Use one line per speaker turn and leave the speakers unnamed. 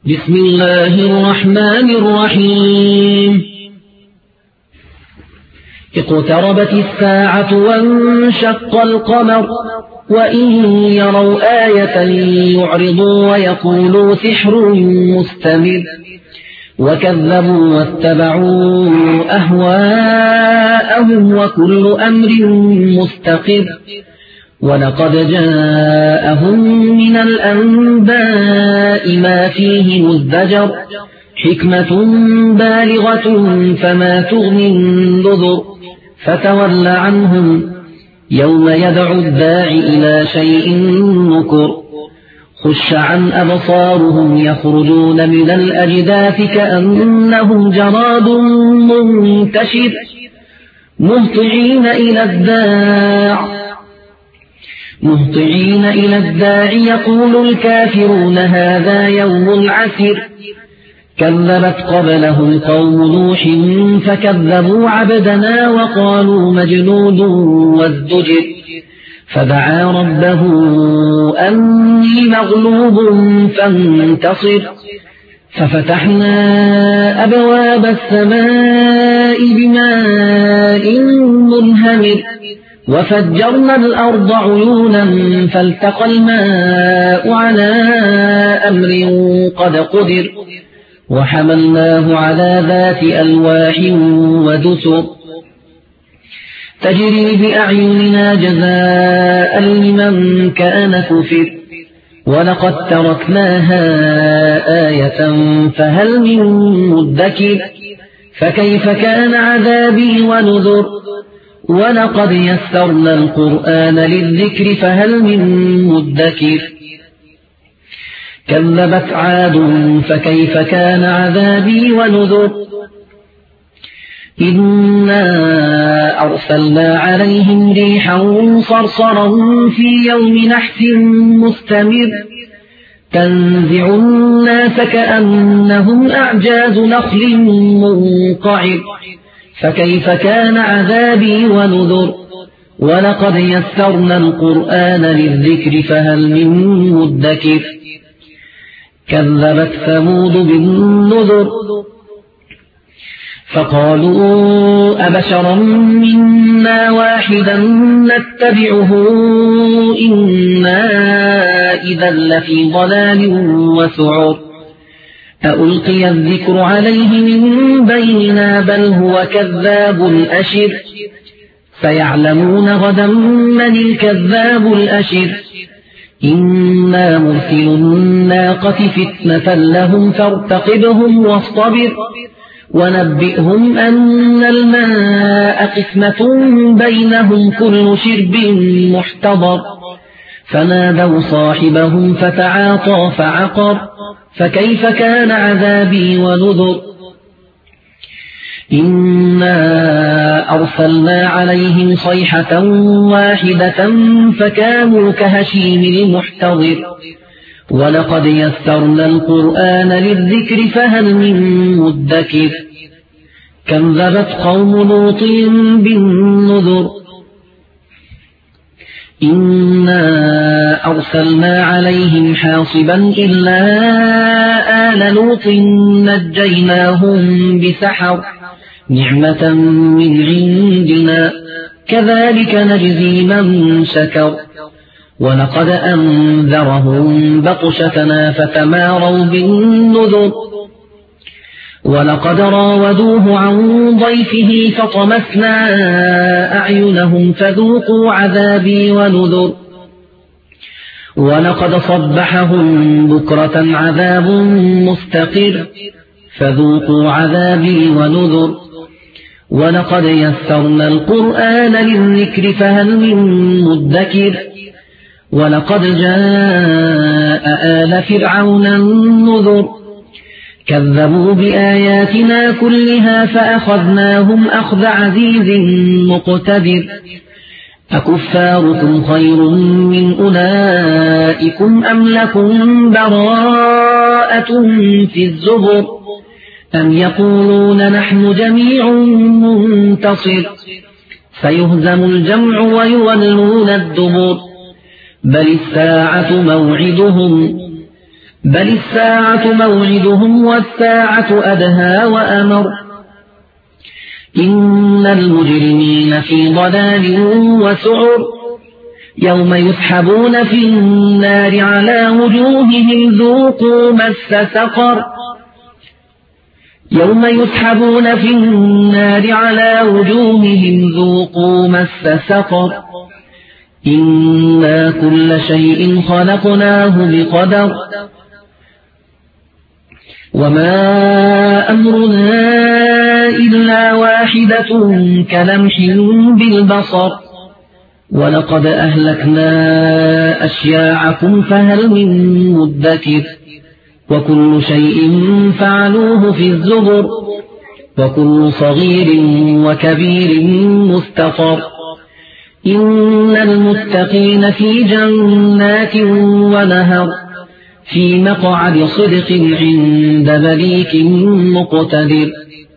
بسم الله الرحمن الرحيم اقتربت الساعة وانشق القمر وإن يروا آية يعرضوا ويقولوا سحر مستمر وكذبوا واتبعوا أهواءهم وكل أمر مستقر ولقد جاءهم من الأنباء ما فيه مزدجر حكمة بالغة فما تغني النذر فتول عنهم يوم يدعو الداعي إلى شيء نكر خش عن أبصارهم يخرجون من الأجداث كأنهم جراد منتشر مهطعين إلى الداع يقول الكافرون هذا يوم عسر كذبت قبلهم قوم نوح فكذبوا عبدنا وقالوا مجنون وازدجر فدعا ربه أني مغلوب فانتصر ففتحنا أبواب السماء بماء منهمر وفجرنا الأرض عيونا فالتقى الماء على أمر قد قدر وحملناه على ذات ألواح ودسر تجري بأعيننا جزاء لمن كان كفر ولقد تركناها آية فهل من مدكر فكيف كان عذابي ونذر ولقد يسرنا القرآن للذكر فهل من مدكر كذبت عاد فكيف كان عذابي ونذر إنا أرسلنا عليهم ريحا صرصرا في يوم نحس مستمر تنزع الناس كأنهم أعجاز نخل منقعر فكيف كان عذابي ونذر ولقد يسرنا القرآن للذكر فهل من مدكر كذبت ثمود بالنذر فقالوا أبشرا منا واحدا نتبعه إنا إذا لفي ضلال وسعر ألقي الذكر عليه من بيننا بل هو كذاب أشر سيعلمون غدا من الكذاب الأشر إنا مرسل الناقة فتنة لهم فارتقبهم واصطبر ونبئهم أن الماء قسمة بينهم كل شرب محتضر فنادوا صاحبهم فتعاطى فعقر فكيف كان عذابي ونذر إنا أرسلنا عليهم صيحة واحدة فكانوا كهشيم المحتضر ولقد يسرنا القرآن للذكر فهل من مدكر كذبت قوم لوط بالنذر إنا أرسلنا عليهم حاصبا إلا آل لوط نجيناهم بسحر نعمة من عندنا كذلك نجزي من شكر ولقد أنذرهم بطشتنا فتماروا بالنذر ولقد راودوه عن ضيفه فطمسنا أعينهم فذوقوا عذابي ونذر ولقد صبحهم بكرة عذاب مستقر فذوقوا عذابي ونذر ولقد يسرنا القرآن للذكر فهل من مدكر ولقد جاء آل فرعون النذر كذبوا بآياتنا كلها فأخذناهم أخذ عزيز مقتدر أكفاركم خير من أولئكم أم لكم براءة في الزبر أم يقولون نحن جميع منتصر سيهزم الجمع ويولون الدبر بل الساعة موعدهم بل الساعة موعدهم والساعة أدهى وأمر إن المجرمين في ضلال وسعر يوم يسحبون في النار على وجوههم ذوقوا مس سقر يوم يسحبون في النار على وجوههم ذوقوا مس سقر إنا كل شيء خلقناه بقدر وما أمرنا إلا واحدة كلمح بالبصر ولقد أهلكنا أشياعكم فهل من مدكر وكل شيء فعلوه في الزبر وكل صغير وكبير مستقر إن المتقين في جنات ونهر في مقعد صدق عند مليك مقتدر